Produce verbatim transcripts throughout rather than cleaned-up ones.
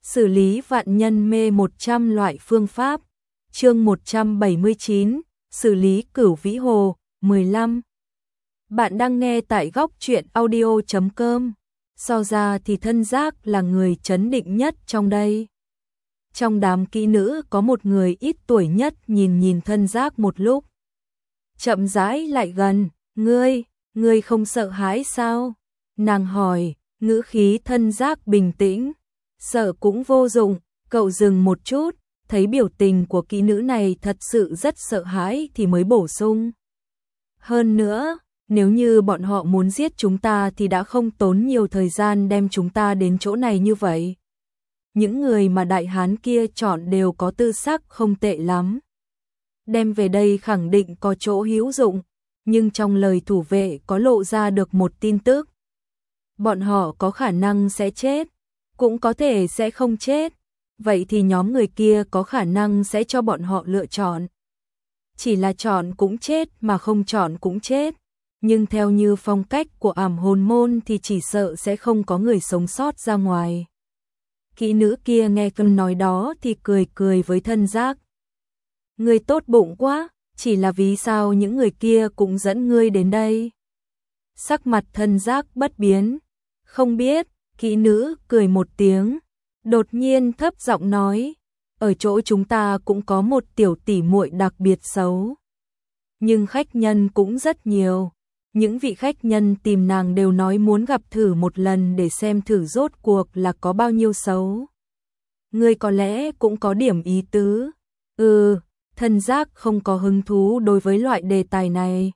Xử lý vạn nhân mê một trăm loại phương pháp. Chương một trăm bảy mươi chín, xử lý Cửu Vĩ Hồ, mười lăm. Bạn đang nghe tại góc truyện audio chấm com. So ra thì Thân Giác là người trấn định nhất trong đây. Trong đám kỹ nữ có một người ít tuổi nhất nhìn nhìn Thân Giác một lúc. Chậm rãi lại gần, ngươi, ngươi không sợ hãi sao? Nàng hỏi, ngữ khí Thân Giác bình tĩnh. Sợ cũng vô dụng, cậu dừng một chút, thấy biểu tình của kỹ nữ này thật sự rất sợ hãi thì mới bổ sung. Hơn nữa, nếu như bọn họ muốn giết chúng ta thì đã không tốn nhiều thời gian đem chúng ta đến chỗ này như vậy. Những người mà đại hán kia chọn đều có tư sắc không tệ lắm. Đem về đây khẳng định có chỗ hữu dụng, nhưng trong lời thủ vệ có lộ ra được một tin tức. Bọn họ có khả năng sẽ chết, cũng có thể sẽ không chết. Vậy thì nhóm người kia có khả năng sẽ cho bọn họ lựa chọn. Chỉ là chọn cũng chết mà không chọn cũng chết. Nhưng theo như phong cách của Ảm Hồn Môn thì chỉ sợ sẽ không có người sống sót ra ngoài. Kỹ nữ kia nghe cơn nói đó thì cười cười với Thân Giác. Ngươi tốt bụng quá, chỉ là vì sao những người kia cũng dẫn ngươi đến đây? Sắc mặt Thân Giác bất biến. Không biết, kỹ nữ cười một tiếng. Đột nhiên thấp giọng nói, ở chỗ chúng ta cũng có một tiểu tỷ muội đặc biệt xấu. Nhưng khách nhân cũng rất nhiều. Những vị khách nhân tìm nàng đều nói muốn gặp thử một lần để xem thử rốt cuộc là có bao nhiêu xấu. Ngươi có lẽ cũng có điểm ý tứ. Ừ, Thân Giác không có hứng thú đối với loại đề tài này.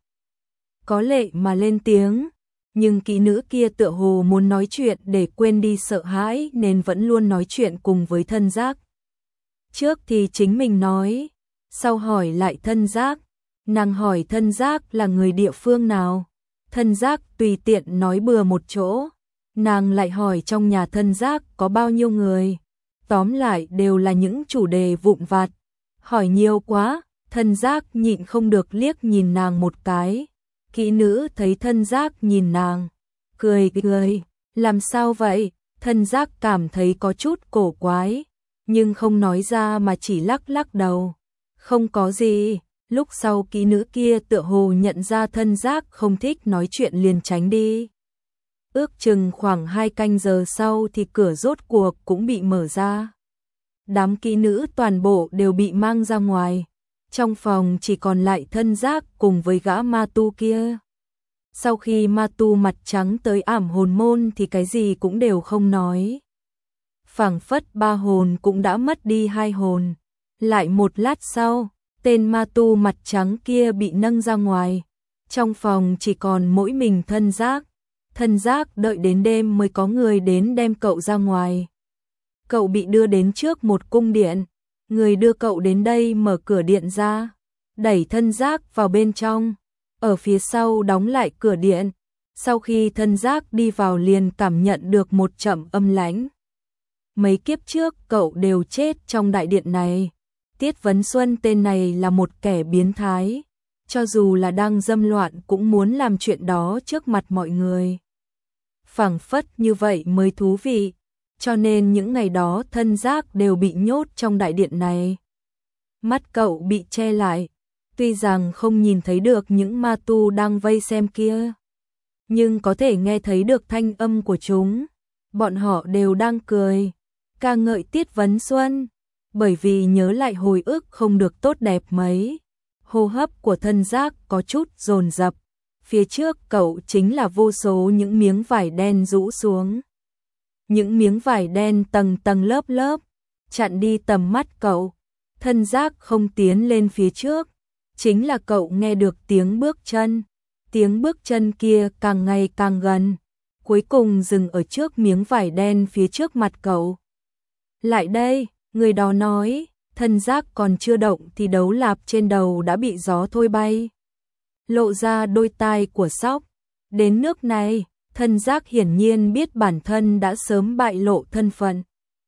Có lệ mà lên tiếng. Nhưng kỹ nữ kia tựa hồ muốn nói chuyện để quên đi sợ hãi nên vẫn luôn nói chuyện cùng với Thân Giác. Trước thì chính mình nói, sau hỏi lại Thân Giác. Nàng hỏi Thân Giác là người địa phương nào. Thân Giác tùy tiện nói bừa một chỗ. Nàng lại hỏi trong nhà Thân Giác có bao nhiêu người. Tóm lại đều là những chủ đề vụn vặt. Hỏi nhiều quá, Thân Giác nhịn không được liếc nhìn nàng một cái. Kỹ nữ thấy Thân Giác nhìn nàng, cười cười, làm sao vậy? Thân Giác cảm thấy có chút cổ quái, nhưng không nói ra mà chỉ lắc lắc đầu. Không có gì. Lúc sau kỹ nữ kia tựa hồ nhận ra Thân Giác không thích nói chuyện liền tránh đi. Ước chừng khoảng hai canh giờ sau thì cửa rốt cuộc cũng bị mở ra. Đám kỹ nữ toàn bộ đều bị mang ra ngoài. Trong phòng chỉ còn lại Thân Giác cùng với gã ma tu kia. Sau khi ma tu mặt trắng tới Ảm Hồn Môn thì cái gì cũng đều không nói. Phảng phất ba hồn cũng đã mất đi hai hồn. Lại một lát sau, tên ma tu mặt trắng kia bị nâng ra ngoài. Trong phòng chỉ còn mỗi mình Thân Giác. Thân Giác đợi đến đêm mới có người đến đem cậu ra ngoài. Cậu bị đưa đến trước một cung điện. Người đưa cậu đến đây mở cửa điện ra, đẩy Thân Giác vào bên trong, ở phía sau đóng lại cửa điện. Sau khi Thân Giác đi vào liền cảm nhận được một trận âm lãnh. Mấy kiếp trước cậu đều chết trong đại điện này. Tiết Vấn Xuân tên này là một kẻ biến thái, cho dù là đang dâm loạn cũng muốn làm chuyện đó trước mặt mọi người. Phảng phất như vậy mới thú vị. Cho nên những ngày đó Thân Giác đều bị nhốt trong đại điện này. Mắt cậu bị che lại, tuy rằng không nhìn thấy được những ma tu đang vây xem kia, nhưng có thể nghe thấy được thanh âm của chúng. Bọn họ đều đang cười, ca ngợi Tiết Vấn Xuân, bởi vì nhớ lại hồi ức không được tốt đẹp mấy. Hô hấp của Thân Giác có chút dồn dập. Phía trước cậu chính là vô số những miếng vải đen rũ xuống. Những miếng vải đen tầng tầng lớp lớp, chặn đi tầm mắt cậu. Thân Giác không tiến lên phía trước. Chính là cậu nghe được tiếng bước chân. Tiếng bước chân kia càng ngày càng gần. Cuối cùng dừng ở trước miếng vải đen phía trước mặt cậu. Lại đây, người đó nói. Thân Giác còn chưa động thì đấu lạp trên đầu đã bị gió thôi bay. Lộ ra đôi tai của sóc. Đến nước này, Thân Giác hiển nhiên biết bản thân đã sớm bại lộ thân phận.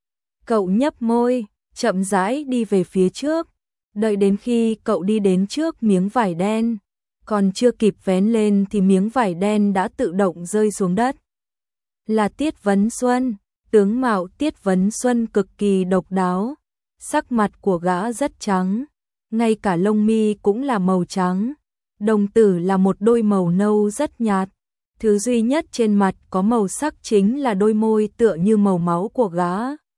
Cậu nhấp môi, chậm rãi đi về phía trước. Đợi đến khi cậu đi đến trước miếng vải đen, còn chưa kịp vén lên thì miếng vải đen đã tự động rơi xuống đất. Là Tiết Vấn Xuân. Tướng mạo Tiết Vấn Xuân cực kỳ độc đáo, sắc mặt của gã rất trắng, ngay cả lông mi cũng là màu trắng, đồng tử là một đôi màu nâu rất nhạt. Thứ duy nhất trên mặt có màu sắc chính là đôi môi tựa như màu máu của gã.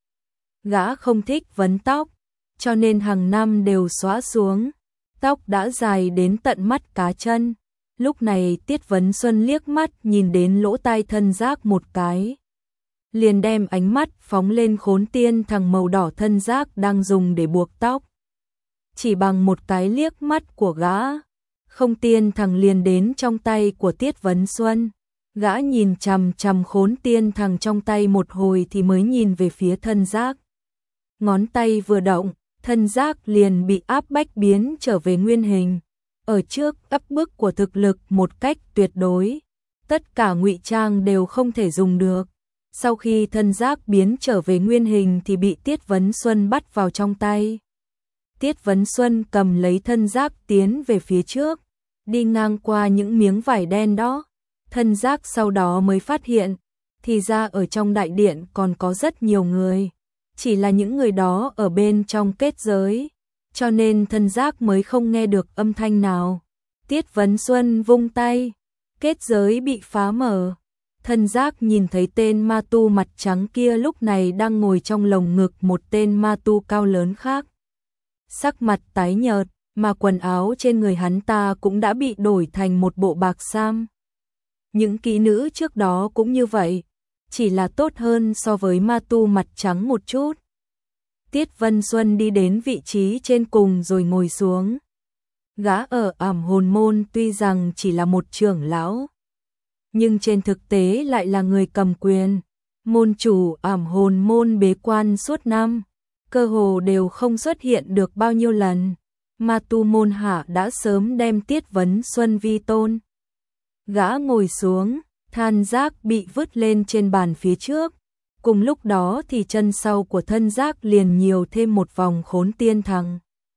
Gã không thích vấn tóc, cho nên hàng năm đều xóa xuống, tóc đã dài đến tận mắt cá chân. Lúc này Tiết Vấn Xuân liếc mắt nhìn đến lỗ tai Thân Giác một cái, liền đem ánh mắt phóng lên Khốn Tiên Thằng màu đỏ Thân Giác đang dùng để buộc tóc. Chỉ bằng một cái liếc mắt của gã, Không Tiên Thằng liền đến trong tay của Tiết Vấn Xuân. Gã nhìn chằm chằm Khốn Tiên Thằng trong tay một hồi thì mới nhìn về phía Thân Giác. Ngón tay vừa động, Thân Giác liền bị áp bách biến trở về nguyên hình. Ở trước áp bức của thực lực một cách tuyệt đối, tất cả ngụy trang đều không thể dùng được. Sau khi Thân Giác biến trở về nguyên hình thì bị Tiết Vấn Xuân bắt vào trong tay. Tiết Vấn Xuân cầm lấy Thân Giác tiến về phía trước, đi ngang qua những miếng vải đen đó. Thân Giác sau đó mới phát hiện, thì ra ở trong đại điện còn có rất nhiều người, chỉ là những người đó ở bên trong kết giới, cho nên Thân Giác mới không nghe được âm thanh nào. Tiết Vấn Xuân vung tay, kết giới bị phá mở. Thân Giác nhìn thấy tên ma tu mặt trắng kia lúc này đang ngồi trong lồng ngực một tên ma tu cao lớn khác. Sắc mặt tái nhợt, mà quần áo trên người hắn ta cũng đã bị đổi thành một bộ bạc sam. Những kỹ nữ trước đó cũng như vậy, chỉ là tốt hơn so với ma tu mặt trắng một chút. Tiết Vấn Xuân đi đến vị trí trên cùng rồi ngồi xuống. Gã ở Ảm Hồn Môn tuy rằng chỉ là một trưởng lão, nhưng trên thực tế lại là người cầm quyền. Môn chủ Ảm Hồn Môn bế quan suốt năm, cơ hồ đều không xuất hiện được bao nhiêu lần. Ma tu môn hạ đã sớm đem Tiết Vấn Xuân vi tôn. Gã ngồi xuống, Than Giác bị vứt lên trên bàn phía trước. Cùng lúc đó thì chân sau của Thân Giác liền nhiều thêm một vòng Khốn Tiên Thằng.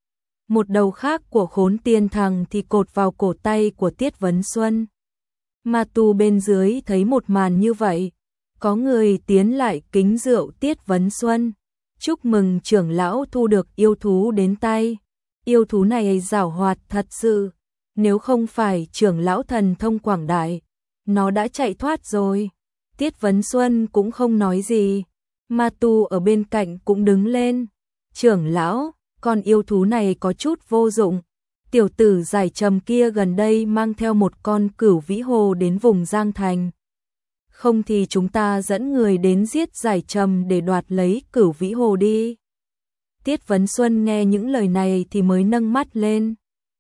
Một đầu khác của Khốn Tiên Thằng thì cột vào cổ tay của Tiết Vấn Xuân. Ma tu bên dưới thấy một màn như vậy, có người tiến lại kính rượu Tiết Vấn Xuân. Chúc mừng trưởng lão thu được yêu thú đến tay. Yêu thú này giảo hoạt thật sự, nếu không phải trưởng lão thần thông quảng đại, nó đã chạy thoát rồi. Tiết Vấn Xuân cũng không nói gì. Ma tu ở bên cạnh cũng đứng lên. Trưởng lão, con yêu thú này có chút vô dụng. Tiểu tử Giải Trầm kia gần đây mang theo một con cửu vĩ hồ đến vùng Giang Thành. Không thì chúng ta dẫn người đến giết Giải Trầm để đoạt lấy cửu vĩ hồ đi. Tiết Vấn Xuân nghe những lời này thì mới nâng mắt lên.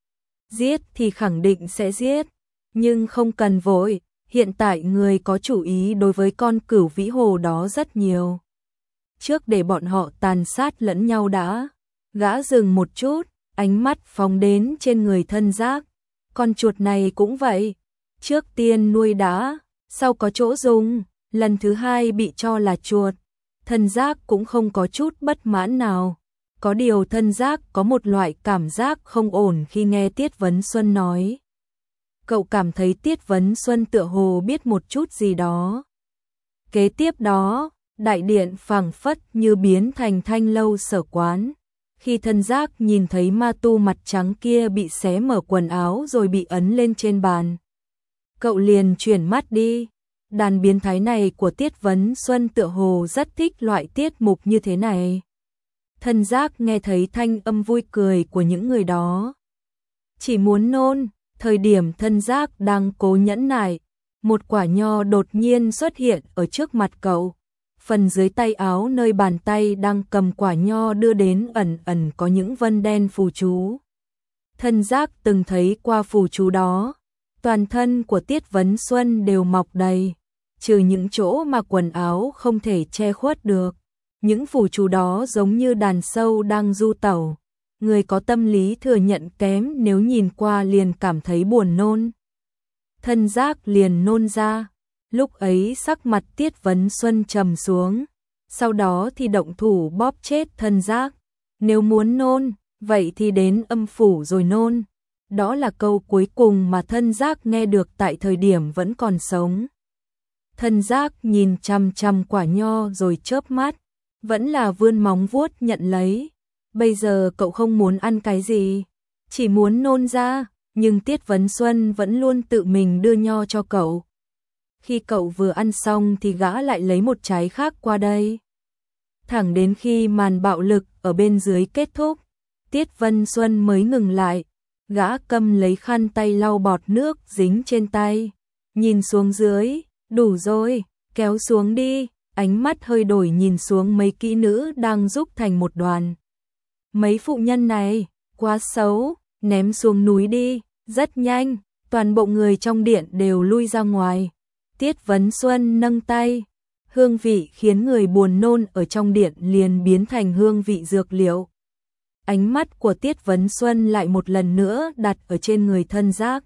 Giết thì khẳng định sẽ giết, nhưng không cần vội. Hiện tại người có chủ ý đối với con cửu vĩ hồ đó rất nhiều. Trước để bọn họ tàn sát lẫn nhau đã. Gã dừng một chút, ánh mắt phóng đến trên người Thân Giác. Con chuột này cũng vậy. Trước tiên nuôi đã, sau có chỗ dùng, lần thứ hai bị cho là chuột. Thân Giác cũng không có chút bất mãn nào. Có điều Thân Giác có một loại cảm giác không ổn khi nghe Tiết Vấn Xuân nói. Cậu cảm thấy Tiết Vấn Xuân tựa hồ biết một chút gì đó. Kế tiếp đó, đại điện phảng phất như biến thành Thanh Lâu Sở Quán. Khi Thân Giác nhìn thấy ma tu mặt trắng kia bị xé mở quần áo rồi bị ấn lên trên bàn, cậu liền chuyển mắt đi. Đàn biến thái này của Tiết Vấn Xuân tựa hồ rất thích loại tiết mục như thế này. Thân Giác nghe thấy thanh âm vui cười của những người đó, chỉ muốn nôn. Thời điểm Thân Giác đang cố nhẫn nại, một quả nho đột nhiên xuất hiện ở trước mặt cậu. Phần dưới tay áo nơi bàn tay đang cầm quả nho đưa đến ẩn ẩn có những vân đen phù chú. Thân Giác từng thấy qua phù chú đó, toàn thân của Tiết Vấn Xuân đều mọc đầy, trừ những chỗ mà quần áo không thể che khuất được. Những phù chú đó giống như đàn sâu đang du tẩu. Người có tâm lý thừa nhận kém nếu nhìn qua liền cảm thấy buồn nôn. Thân Giác liền nôn ra. Lúc ấy sắc mặt Tiết Vấn Xuân trầm xuống, sau đó thì động thủ bóp chết Thân Giác. Nếu muốn nôn, vậy thì đến âm phủ rồi nôn. Đó là câu cuối cùng mà Thân Giác nghe được tại thời điểm vẫn còn sống. Thân Giác nhìn chằm chằm quả nho rồi chớp mắt, vẫn là vươn móng vuốt nhận lấy. Bây giờ cậu không muốn ăn cái gì, chỉ muốn nôn ra, nhưng Tiết Vấn Xuân vẫn luôn tự mình đưa nho cho cậu. Khi cậu vừa ăn xong thì gã lại lấy một trái khác qua đây. Thẳng đến khi màn bạo lực ở bên dưới kết thúc, Tiết Vấn Xuân mới ngừng lại. Gã cầm lấy khăn tay lau bọt nước dính trên tay, nhìn xuống dưới, đủ rồi, kéo xuống đi, ánh mắt hơi đổi nhìn xuống mấy kỹ nữ đang giúp thành một đoàn. Mấy phụ nhân này, quá xấu, ném xuống núi đi, rất nhanh, toàn bộ người trong điện đều lui ra ngoài. Tiết Vấn Xuân nâng tay, hương vị khiến người buồn nôn ở trong điện liền biến thành hương vị dược liệu. Ánh mắt của Tiết Vấn Xuân lại một lần nữa đặt ở trên người Thân Giác.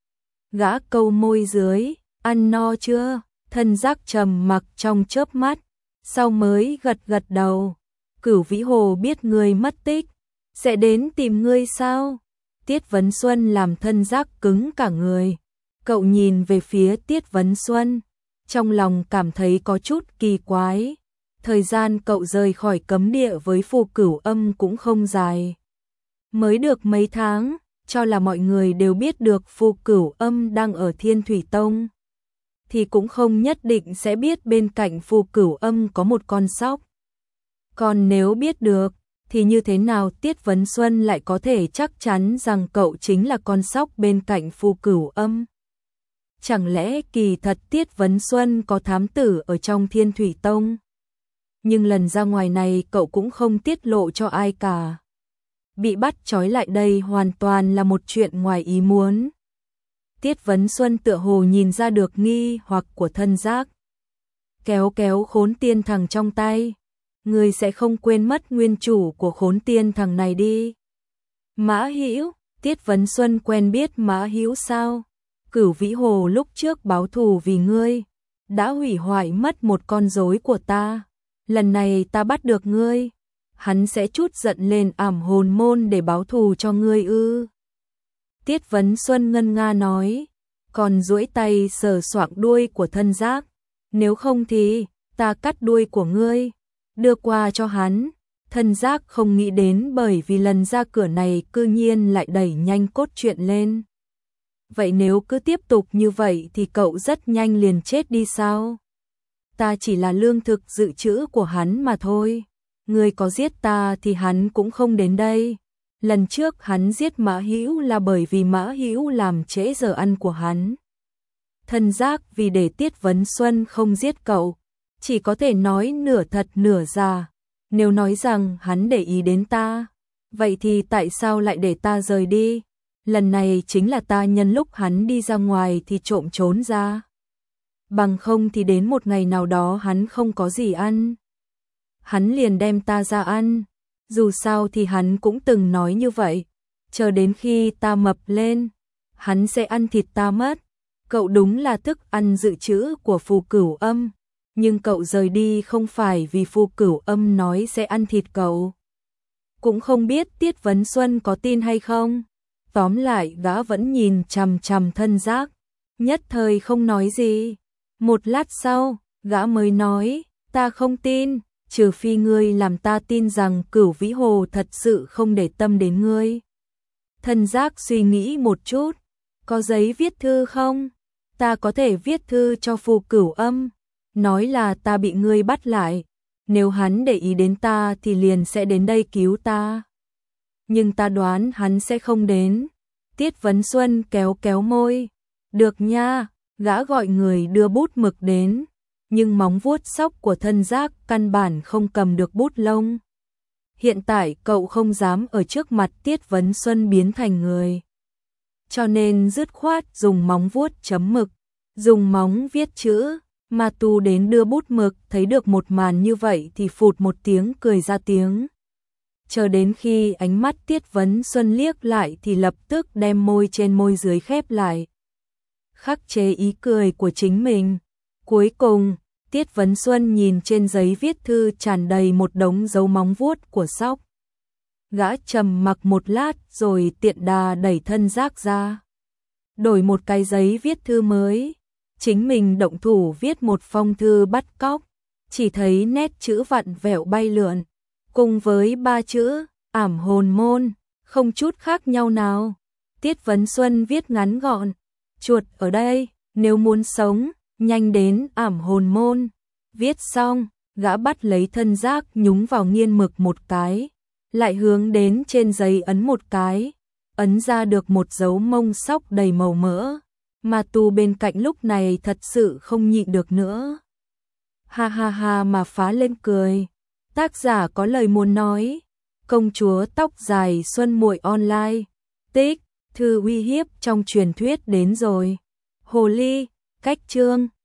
Gã câu môi dưới, ăn no chưa? Thân Giác trầm mặc trong chớp mắt, sau mới gật gật đầu. Cửu Vĩ Hồ biết ngươi mất tích, sẽ đến tìm ngươi sao? Tiết Vấn Xuân làm Thân Giác cứng cả người. Cậu nhìn về phía Tiết Vấn Xuân, trong lòng cảm thấy có chút kỳ quái. Thời gian cậu rời khỏi cấm địa với Phù Cửu Âm cũng không dài. Mới được mấy tháng, cho là mọi người đều biết được Phù Cửu Âm đang ở Thiên Thủy Tông. Thì cũng không nhất định sẽ biết bên cạnh Phù Cửu Âm có một con sóc. Còn nếu biết được, thì như thế nào Tiết Vấn Xuân lại có thể chắc chắn rằng cậu chính là con sóc bên cạnh Phù Cửu Âm? Chẳng lẽ kỳ thật Tiết Vấn Xuân có thám tử ở trong Thiên Thủy Tông? Nhưng lần ra ngoài này cậu cũng không tiết lộ cho ai cả. Bị bắt trói lại đây hoàn toàn là một chuyện ngoài ý muốn. Tiết Vấn Xuân tựa hồ nhìn ra được nghi hoặc của Thân Giác. Kéo kéo Khốn Tiên Thằng trong tay. Người sẽ không quên mất nguyên chủ của Khốn Tiên Thằng này đi. Mã Hữu, Tiết Vấn Xuân quen biết Mã Hữu sao? Cửu Vĩ Hồ lúc trước báo thù vì ngươi, đã hủy hoại mất một con rối của ta. Lần này ta bắt được ngươi, hắn sẽ trút giận lên ảm hồn môn để báo thù cho ngươi ư? Tiết Vấn Xuân ngân nga nói, còn duỗi tay sờ soạng đuôi của Thân Giác. Nếu không thì, ta cắt đuôi của ngươi, đưa qua cho hắn. Thân Giác không nghĩ đến bởi vì lần ra cửa này cư nhiên lại đẩy nhanh cốt truyện lên. Vậy nếu cứ tiếp tục như vậy thì cậu rất nhanh liền chết đi sao? Ta chỉ là lương thực dự trữ của hắn mà thôi. Ngươi có giết ta thì hắn cũng không đến đây. Lần trước hắn giết Mã Hữu là bởi vì Mã Hữu làm trễ giờ ăn của hắn. Thân Giác vì để Tiết Vấn Xuân không giết cậu, chỉ có thể nói nửa thật nửa giả. Nếu nói rằng hắn để ý đến ta, vậy thì tại sao lại để ta rời đi? Lần này chính là ta nhân lúc hắn đi ra ngoài thì trộm trốn ra. Bằng không thì đến một ngày nào đó hắn không có gì ăn, hắn liền đem ta ra ăn. Dù sao thì hắn cũng từng nói như vậy, chờ đến khi ta mập lên, hắn sẽ ăn thịt ta mất. Cậu đúng là thức ăn dự trữ của Phù Cửu Âm, nhưng cậu rời đi không phải vì Phù Cửu Âm nói sẽ ăn thịt cậu. Cũng không biết Tiết Vấn Xuân có tin hay không. Tóm lại gã vẫn nhìn chằm chằm Thân Giác, nhất thời không nói gì. Một lát sau, gã mới nói, ta không tin, trừ phi ngươi làm ta tin rằng Cửu Vĩ Hồ thật sự không để tâm đến ngươi. Thân Giác suy nghĩ một chút, có giấy viết thư không? Ta có thể viết thư cho Phù Cửu Âm, nói là ta bị ngươi bắt lại, nếu hắn để ý đến ta thì liền sẽ đến đây cứu ta. Nhưng ta đoán hắn sẽ không đến. Tiết Vấn Xuân kéo kéo môi. Được nha, gã gọi người đưa bút mực đến, nhưng móng vuốt sóc của Thân Giác căn bản không cầm được bút lông. Hiện tại cậu không dám ở trước mặt Tiết Vấn Xuân biến thành người, cho nên dứt khoát dùng móng vuốt chấm mực, dùng móng viết chữ. Ma Tu đến đưa bút mực thấy được một màn như vậy thì phụt một tiếng cười ra tiếng. Chờ đến khi ánh mắt Tiết Vấn Xuân liếc lại thì lập tức đem môi trên môi dưới khép lại, khắc chế ý cười của chính mình. Cuối cùng, Tiết Vấn Xuân nhìn trên giấy viết thư tràn đầy một đống dấu móng vuốt của sóc. Gã trầm mặc một lát rồi tiện đà đẩy Thân Giác ra, đổi một cái giấy viết thư mới. chính mình động thủ viết một phong thư bắt cóc, chỉ thấy nét chữ vặn vẹo bay lượn, cùng với ba chữ ảm hồn môn, không chút khác nhau nào. Tiết Vấn Xuân viết ngắn gọn, chuột ở đây, nếu muốn sống, nhanh đến ảm hồn môn. Viết xong, gã bắt lấy thân rác nhúng vào nghiên mực một cái, lại hướng đến trên giấy ấn một cái, ấn ra được một dấu mông sóc đầy màu mỡ, mà tù bên cạnh lúc này thật sự không nhịn được nữa. Ha ha ha mà phá lên cười. Tác giả có lời muốn nói. Công chúa tóc dài Xuân Muội online. Tích, thư uy hiếp trong truyền thuyết đến rồi. Hồ ly, cách chương.